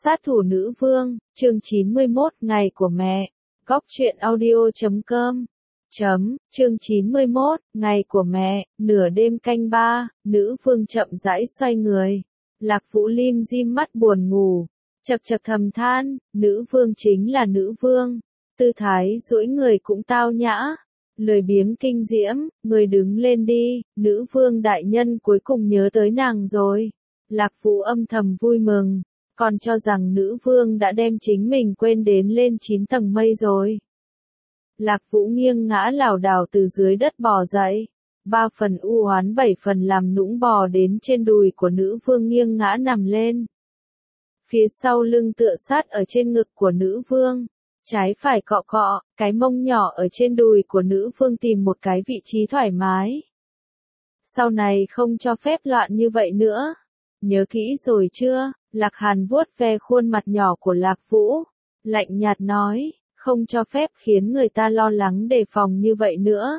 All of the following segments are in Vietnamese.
Sát thủ nữ vương, chương 91, ngày của mẹ. Góc truyện audio.com. Chương 91, ngày của mẹ, nửa đêm canh ba, nữ vương chậm rãi xoay người. Lạc Vũ lim dim mắt buồn ngủ, chậc chậc thầm than, nữ vương chính là nữ vương. Tư thái duỗi người cũng tao nhã, lười biếng kinh diễm, người đứng lên đi, nữ vương đại nhân cuối cùng nhớ tới nàng rồi. Lạc Vũ âm thầm vui mừng, còn cho rằng nữ vương đã đem chính mình quên đến lên 9 tầng mây rồi. Lạc Vũ nghiêng ngã lảo đảo từ dưới đất bò dậy, 3 phần u oán 7 phần làm nũng bò đến trên đùi của nữ vương nghiêng ngã nằm lên. Phía sau lưng tựa sát ở trên ngực của nữ vương, trái phải cọ cọ, cái mông nhỏ ở trên đùi của nữ vương tìm một cái vị trí thoải mái. Sau này không cho phép loạn như vậy nữa. Nhớ kỹ rồi chưa? Lạc Hàn vuốt ve khuôn mặt nhỏ của Lạc Vũ, lạnh nhạt nói, không cho phép khiến người ta lo lắng đề phòng như vậy nữa.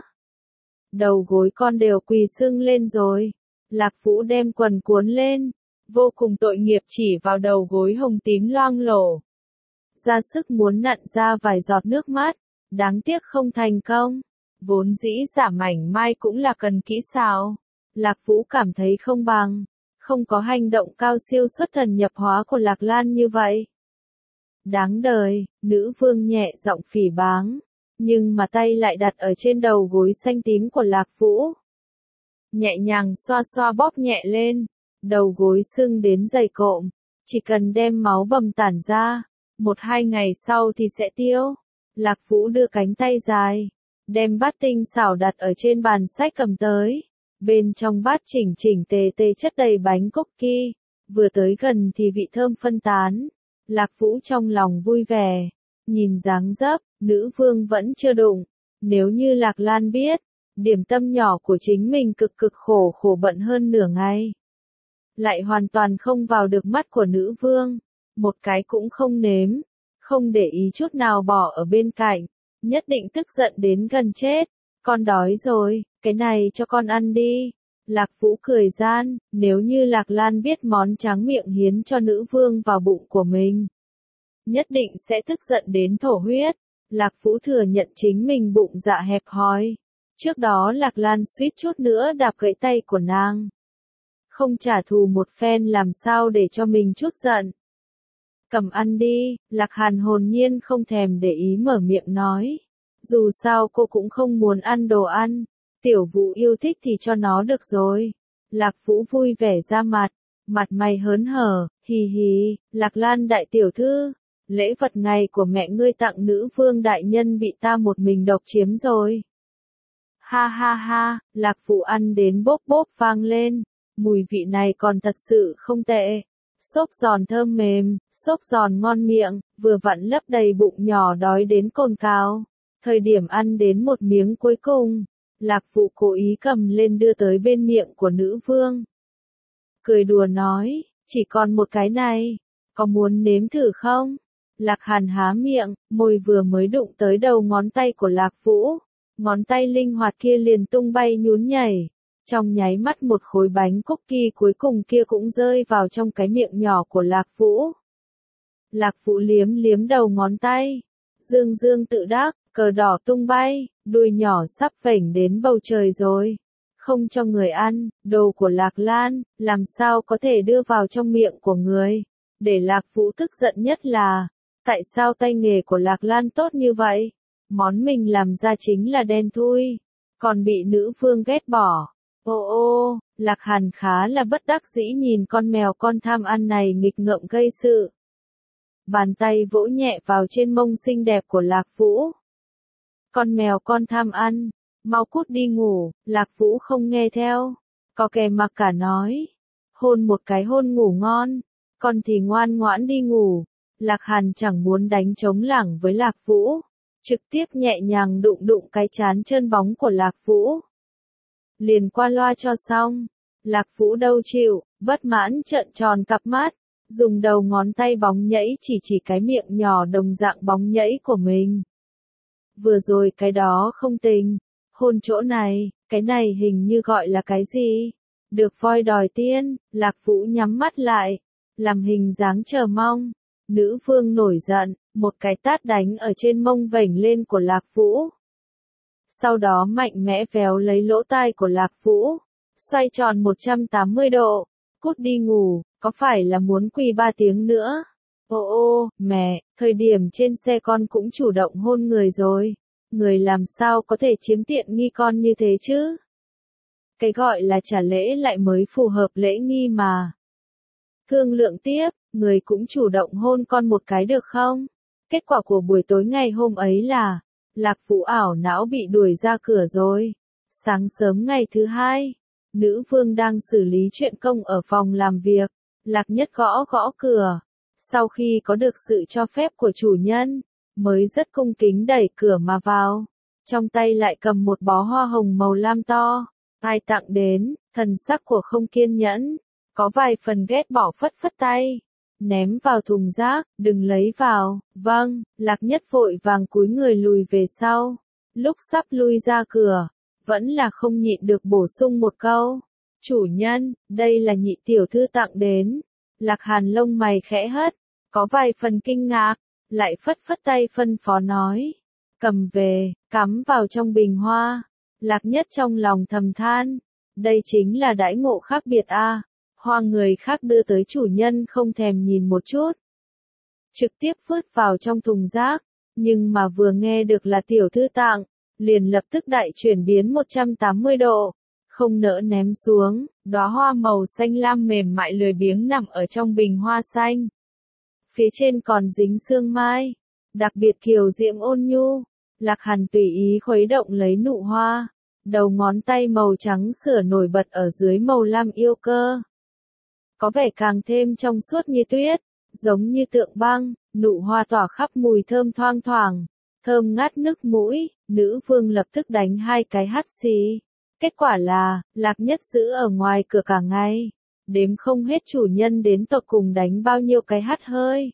Đầu gối con đều quỳ sưng lên rồi. Lạc Vũ đem quần cuốn lên, vô cùng tội nghiệp chỉ vào đầu gối hồng tím loang lổ. Ra sức muốn nặn ra vài giọt nước mắt, đáng tiếc không thành công. Vốn dĩ giả mảnh mai cũng là cần kỹ xảo. Lạc Vũ cảm thấy không bằng. Không có hành động cao siêu xuất thần nhập hóa của Lạc Lan như vậy. Đáng đời, nữ vương nhẹ giọng phỉ báng, nhưng mà tay lại đặt ở trên đầu gối xanh tím của Lạc Vũ. Nhẹ nhàng xoa xoa bóp nhẹ lên, đầu gối sưng đến dày cộm, chỉ cần đem máu bầm tản ra, 1-2 ngày sau thì sẽ tiêu. Lạc Vũ đưa cánh tay dài, đem bát tinh xảo đặt ở trên bàn sách cầm tới. Bên trong bát chỉnh chỉnh tề tề chất đầy bánh cookie, vừa tới gần thì vị thơm phân tán. Lạc Vũ trong lòng vui vẻ, nhìn dáng dấp, nữ vương vẫn chưa đụng. Nếu như Lạc Lan biết, điểm tâm nhỏ của chính mình cực cực khổ bận hơn nửa ngày, lại hoàn toàn không vào được mắt của nữ vương, một cái cũng không nếm, không để ý chút nào bỏ ở bên cạnh, nhất định tức giận đến gần chết. Con đói rồi, cái này cho con ăn đi. Lạc Vũ cười gian, nếu như Lạc Lan biết món tráng miệng hiến cho nữ vương vào bụng của mình, nhất định sẽ tức giận đến thổ huyết. Lạc Vũ thừa nhận chính mình bụng dạ hẹp hòi. Trước đó Lạc Lan suýt chút nữa đạp gãy tay của nàng. Không trả thù một phen làm sao để cho mình chút giận. Cầm ăn đi, Lạc Hàn hồn nhiên không thèm để ý mở miệng nói. Dù sao cô cũng không muốn ăn đồ ăn, Tiểu Vũ yêu thích thì cho nó được rồi. Lạc Vũ vui vẻ ra mặt mày hớn hở, hì hì, Lạc Lan đại tiểu thư, lễ vật ngày của mẹ ngươi tặng nữ vương đại nhân bị ta một mình độc chiếm rồi. Ha ha ha, Lạc Vũ ăn đến bốp bốp vang lên, mùi vị này còn thật sự không tệ. Xốp giòn thơm mềm, xốp giòn ngon miệng, vừa vặn lấp đầy bụng nhỏ đói đến cồn cào. Thời điểm ăn đến một miếng cuối cùng, Lạc Vũ cố ý cầm lên đưa tới bên miệng của nữ vương. Cười đùa nói, chỉ còn một cái này, có muốn nếm thử không? Lạc Hàn há miệng, môi vừa mới đụng tới đầu ngón tay của Lạc Vũ, ngón tay linh hoạt kia liền tung bay nhún nhảy. Trong nháy mắt một khối bánh cookie cuối cùng kia cũng rơi vào trong cái miệng nhỏ của Lạc Vũ. Lạc Vũ liếm liếm đầu ngón tay, dương dương tự đắc, cờ đỏ tung bay, đuôi nhỏ sắp vểnh đến bầu trời rồi. Không cho người ăn, đồ của Lạc Lan, làm sao có thể đưa vào trong miệng của người. Để Lạc Vũ tức giận nhất là, tại sao tay nghề của Lạc Lan tốt như vậy? Món mình làm ra chính là đen thui, còn bị nữ vương ghét bỏ. Ô, Lạc Hàn khá là bất đắc dĩ nhìn con mèo con tham ăn này nghịch ngợm gây sự. Bàn tay vỗ nhẹ vào trên mông xinh đẹp của Lạc Vũ. Con mèo con tham ăn, mau cút đi ngủ. Lạc Vũ không nghe theo, có kè mặc cả nói. Hôn một cái hôn ngủ ngon, con thì ngoan ngoãn đi ngủ. Lạc Hàn chẳng muốn đánh trống lảng với Lạc Vũ, trực tiếp nhẹ nhàng đụng đụng cái trán trơn bóng của Lạc Vũ. Liền qua loa cho xong. Lạc Vũ đâu chịu, bất mãn trợn tròn cặp mắt, dùng đầu ngón tay bóng nhẫy chỉ cái miệng nhỏ đồng dạng bóng nhẫy của mình. Vừa rồi cái đó không tình, hôn chỗ này, cái này hình như gọi là cái gì? Được voi đòi tiên. Lạc Vũ nhắm mắt lại, làm hình dáng chờ mong. Nữ vương nổi giận, một cái tát đánh ở trên mông vểnh lên của Lạc Vũ. Sau đó mạnh mẽ véo lấy lỗ tai của Lạc Vũ, xoay tròn 180 độ, cút đi ngủ, có phải là muốn quỳ 3 tiếng nữa? Ô ô, mẹ, thời điểm trên xe con cũng chủ động hôn người rồi, người làm sao có thể chiếm tiện nghi con như thế chứ? Cái gọi là trả lễ lại mới phù hợp lễ nghi mà. Thương lượng tiếp, người cũng chủ động hôn con một cái được không? Kết quả của buổi tối ngày hôm ấy là, Lạc Vũ ảo não bị đuổi ra cửa rồi. Sáng sớm ngày thứ hai, nữ vương đang xử lý chuyện công ở phòng làm việc, Lạc Nhất gõ gõ cửa. Sau khi có được sự cho phép của chủ nhân, mới rất cung kính đẩy cửa mà vào. Trong tay lại cầm một bó hoa hồng màu lam to. Ai tặng đến, thần sắc của không kiên nhẫn, có vài phần ghét bỏ phất phất tay. Ném vào thùng rác, đừng lấy vào. Vâng, Lạc Nhất vội vàng cúi người lùi về sau. Lúc sắp lui ra cửa, vẫn là không nhịn được bổ sung một câu. Chủ nhân, đây là nhị tiểu thư tặng đến. Lạc Hàn lông mày khẽ hất, có vài phần kinh ngạc, lại phất phất tay phân phó nói. Cầm về, cắm vào trong bình hoa. Lạc Nhất trong lòng thầm than. Đây chính là đãi ngộ khác biệt a. Hoa người khác đưa tới chủ nhân không thèm nhìn một chút. Trực tiếp vứt vào trong thùng rác. Nhưng mà vừa nghe được là tiểu thư tặng, liền lập tức đại chuyển biến 180 độ. Không nỡ ném xuống, đóa hoa màu xanh lam mềm mại lười biếng nằm ở trong bình hoa xanh. Phía trên còn dính sương mai, đặc biệt kiều diễm ôn nhu. Lạc Hàn tùy ý khuấy động lấy nụ hoa, đầu ngón tay màu trắng sữa nổi bật ở dưới màu lam yêu cơ. Có vẻ càng thêm trong suốt như tuyết, giống như tượng băng, nụ hoa tỏa khắp mùi thơm thoang thoảng, thơm ngát nức mũi, nữ vương lập tức đánh 2 cái hắt xì. Kết quả là, Lạc Nhất giữ ở ngoài cửa cả ngày, đếm không hết chủ nhân đến tột cùng đánh bao nhiêu cái hắt hơi.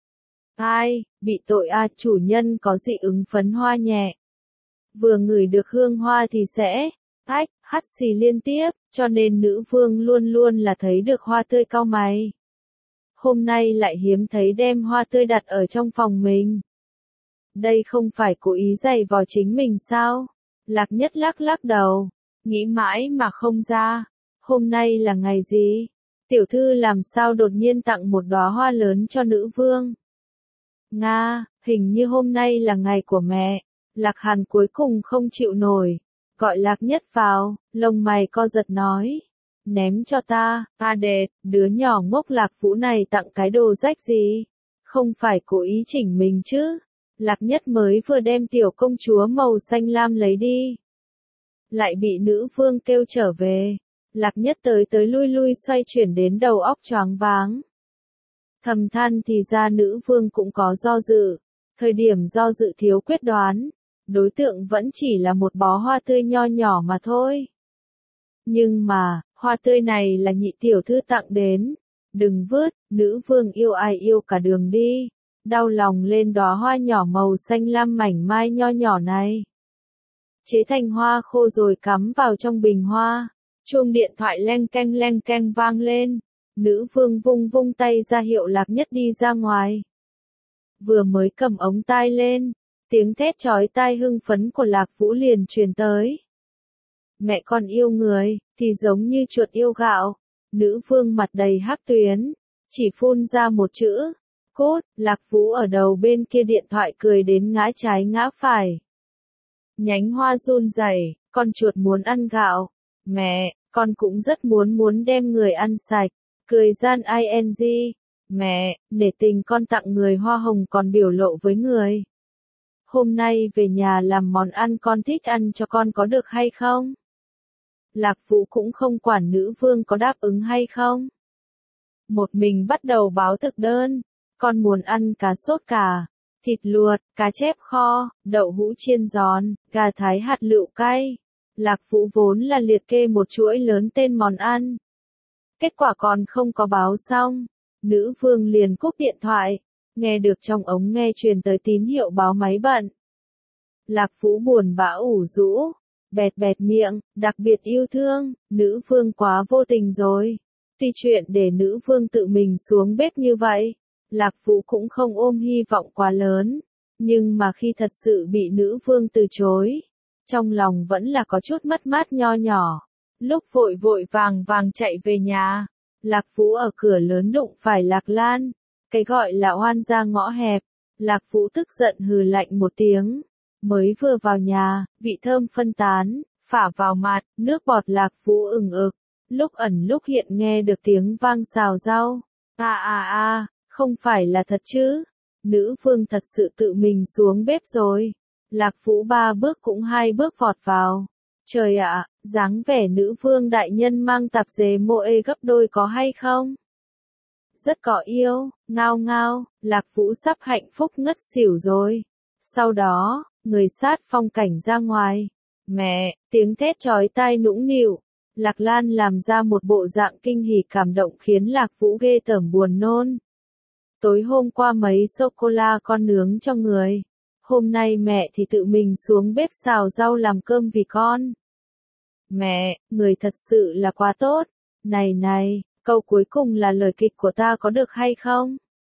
Ai, bị tội à, chủ nhân có dị ứng phấn hoa nhẹ. Vừa ngửi được hương hoa thì sẽ, hắt xì liên tiếp, cho nên nữ vương luôn luôn là thấy được hoa tươi cau mày. Hôm nay lại hiếm thấy đem hoa tươi đặt ở trong phòng mình. Đây không phải cố ý giày vò chính mình sao? Lạc Nhất lắc lắc đầu, nghĩ mãi mà không ra. Hôm nay là ngày gì? Tiểu thư làm sao đột nhiên tặng một đóa hoa lớn cho nữ vương? Nga, hình như hôm nay là ngày của mẹ. Lạc Hàn cuối cùng không chịu nổi, gọi Lạc Nhất vào, lông mày co giật nói. Ném cho ta, đệt, đứa nhỏ ngốc Lạc Vũ này tặng cái đồ rách gì? Không phải cố ý chỉnh mình chứ? Lạc Nhất mới vừa đem tiểu công chúa màu xanh lam lấy đi. Lại bị nữ vương kêu trở về. Lạc Nhất tới tới lui lui xoay chuyển đến đầu óc choáng váng. Thầm than thì ra nữ vương cũng có do dự. Thời điểm do dự thiếu quyết đoán, đối tượng vẫn chỉ là một bó hoa tươi nho nhỏ mà thôi. Nhưng mà, hoa tươi này là nhị tiểu thư tặng đến. Đừng vứt, nữ vương yêu ai yêu cả đường đi. Đau lòng lên đóa hoa nhỏ màu xanh lam mảnh mai nho nhỏ này. Chế thành hoa khô rồi cắm vào trong bình hoa. Chuông điện thoại leng keng vang lên. Nữ vương vung vung tay ra hiệu Lạc Nhất đi ra ngoài. Vừa mới cầm ống tai lên, tiếng thét chói tai hưng phấn của Lạc Vũ liền truyền tới. Mẹ con yêu người, thì giống như chuột yêu gạo. Nữ vương mặt đầy hắc tuyến, chỉ phun ra một chữ. Cốt, Lạc Vũ ở đầu bên kia điện thoại cười đến ngã trái ngã phải. Nhánh hoa run rẩy, con chuột muốn ăn gạo. Mẹ, con cũng rất muốn đem người ăn sạch. Cười gian ing. Mẹ, nể tình con tặng người hoa hồng còn biểu lộ với người. Hôm nay về nhà làm món ăn con thích ăn cho con có được hay không? Lạc Vũ cũng không quản nữ vương có đáp ứng hay không. Một mình bắt đầu báo thực đơn. Con muốn ăn cá sốt cà, thịt luộc, cá chép kho, đậu hũ chiên giòn, gà thái hạt lựu cay. Lạc Vũ vốn là liệt kê một chuỗi lớn tên món ăn. Kết quả còn không có báo xong, nữ vương liền cúp điện thoại, nghe được trong ống nghe truyền tới tín hiệu báo máy bận. Lạc Vũ buồn bã ủ rũ, bẹt bẹt miệng, đặc biệt yêu thương, nữ vương quá vô tình rồi. Tuy chuyện để nữ vương tự mình xuống bếp như vậy, Lạc Vũ cũng không ôm hy vọng quá lớn, nhưng mà khi thật sự bị nữ vương từ chối, trong lòng vẫn là có chút mất mát nho nhỏ. Lúc vội vội vàng vàng chạy về nhà, Lạc Vũ ở cửa lớn đụng phải Lạc Lan, cái gọi là oan gia ngõ hẹp. Lạc Vũ tức giận hừ lạnh một tiếng, mới vừa vào nhà, vị thơm phân tán, phả vào mặt, nước bọt Lạc Vũ ửng ực, lúc ẩn lúc hiện nghe được tiếng vang xào rau. Không phải là thật chứ? Nữ vương thật sự tự mình xuống bếp rồi. Lạc Vũ 3 bước cũng 2 bước vọt vào. Trời ạ, dáng vẻ nữ vương đại nhân mang tạp dề moe gấp đôi có hay không? Rất có yêu, ngao ngao, Lạc Vũ sắp hạnh phúc ngất xỉu rồi. Sau đó, người sát phong cảnh ra ngoài. Mẹ, tiếng thét chói tai nũng nịu. Lạc Lan làm ra một bộ dạng kinh hỉ cảm động khiến Lạc Vũ ghê tởm buồn nôn. Tối hôm qua mấy sô-cô-la con nướng cho người. Hôm nay mẹ thì tự mình xuống bếp xào rau làm cơm vì con. Mẹ, người thật sự là quá tốt. Này này, câu cuối cùng là lời kịch của ta có được hay không?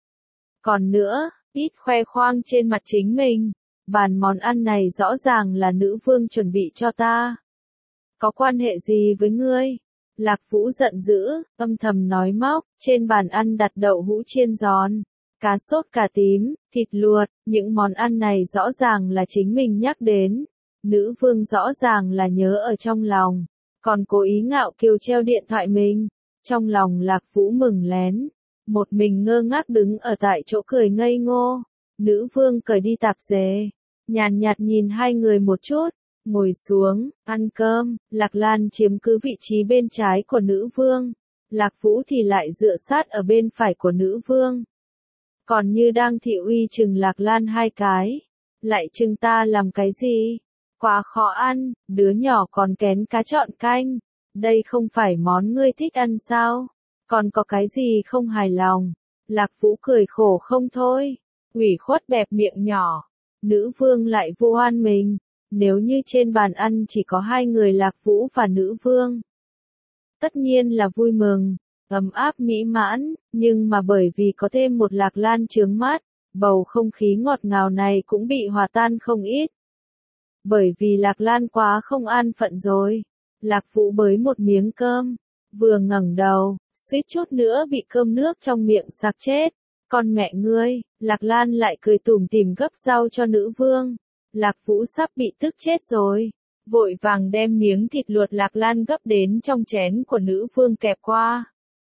Còn nữa, ít khoe khoang trên mặt chính mình. Bàn món ăn này rõ ràng là nữ vương chuẩn bị cho ta. Có quan hệ gì với ngươi? Lạc Vũ giận dữ, âm thầm nói móc, trên bàn ăn đặt đậu hũ chiên giòn, cá sốt cà tím, thịt luộc, những món ăn này rõ ràng là chính mình nhắc đến. Nữ vương rõ ràng là nhớ ở trong lòng, còn cố ý ngạo kiều treo điện thoại mình. Trong lòng Lạc Vũ mừng lén, một mình ngơ ngác đứng ở tại chỗ cười ngây ngô. Nữ vương cởi đi tạp dề, nhàn nhạt nhìn hai người một chút, ngồi xuống, ăn cơm. Lạc Lan chiếm cứ vị trí bên trái của nữ vương, Lạc Vũ thì lại dựa sát ở bên phải của nữ vương. Còn như đang thị uy chừng Lạc Lan 2 cái, lại chừng ta làm cái gì? Quá khó ăn, đứa nhỏ còn kén cá chọn canh. Đây không phải món ngươi thích ăn sao? Còn có cái gì không hài lòng? Lạc Vũ cười khổ không thôi, ủy khuất bẹp miệng nhỏ. Nữ vương lại vu oan mình. Nếu như trên bàn ăn chỉ có 2 người Lạc Vũ và nữ vương, tất nhiên là vui mừng, ấm áp mỹ mãn, nhưng mà bởi vì có thêm một Lạc Lan chướng mắt, bầu không khí ngọt ngào này cũng bị hòa tan không ít. Bởi vì Lạc Lan quá không an phận rồi. Lạc Vũ bới một miếng cơm, vừa ngẩng đầu, suýt chút nữa bị cơm nước trong miệng sặc chết. Con mẹ ngươi, Lạc Lan lại cười tủm tỉm gấp rau cho nữ vương. Lạc Vũ sắp bị tức chết rồi, vội vàng đem miếng thịt luộc Lạc Lan gấp đến trong chén của nữ vương kẹp qua,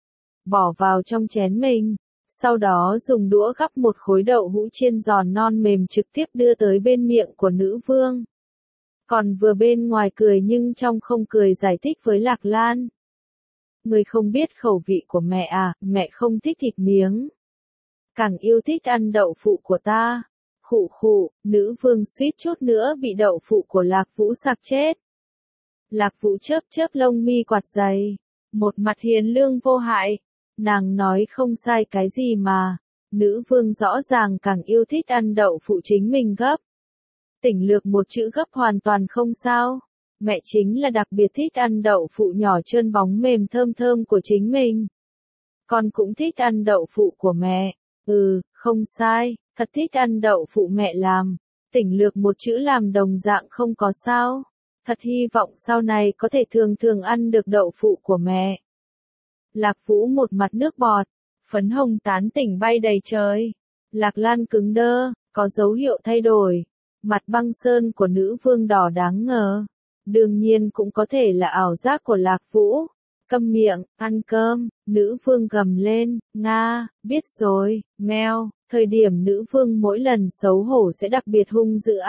bỏ vào trong chén mình, sau đó dùng đũa gắp một khối đậu hũ chiên giòn non mềm trực tiếp đưa tới bên miệng của nữ vương. Còn vừa bên ngoài cười nhưng trong không cười giải thích với Lạc Lan. Người không biết khẩu vị của mẹ à, mẹ không thích thịt miếng, càng yêu thích ăn đậu phụ của ta. Khụ khụ, nữ vương suýt chút nữa bị đậu phụ của Lạc Vũ sặc chết. Lạc Vũ chớp chớp lông mi quạt dày, một mặt hiền lương vô hại. Nàng nói không sai cái gì mà, nữ vương rõ ràng càng yêu thích ăn đậu phụ chính mình gấp. Tỉnh lược một chữ gấp hoàn toàn không sao. Mẹ chính là đặc biệt thích ăn đậu phụ nhỏ trơn bóng mềm thơm thơm của chính mình. Con cũng thích ăn đậu phụ của mẹ. Không sai, thật thích ăn đậu phụ mẹ làm. Tỉnh lược một chữ làm đồng dạng không có sao. Thật hy vọng sau này có thể thường thường ăn được đậu phụ của mẹ. Lạc Vũ một mặt nước bọt, phấn hồng tán tỉnh bay đầy trời. Lạc Lan cứng đơ, có dấu hiệu thay đổi. Mặt băng sơn của nữ vương đỏ đáng ngờ. Đương nhiên cũng có thể là ảo giác của Lạc Vũ. Câm miệng, ăn cơm, nữ vương gầm lên, Nga, biết rồi, meo, thời điểm nữ vương mỗi lần xấu hổ sẽ đặc biệt hung dữ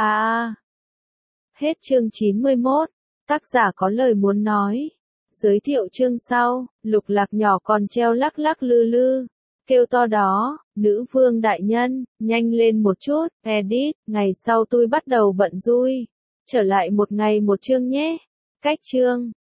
Hết chương 91, tác giả có lời muốn nói. Giới thiệu chương sau, Lục Lạc nhỏ còn treo lắc lắc lư lư, kêu to đó, nữ vương đại nhân, nhanh lên một chút, edit, ngày sau tôi bắt đầu bận rui. Trở lại một ngày một chương nhé. Cách chương.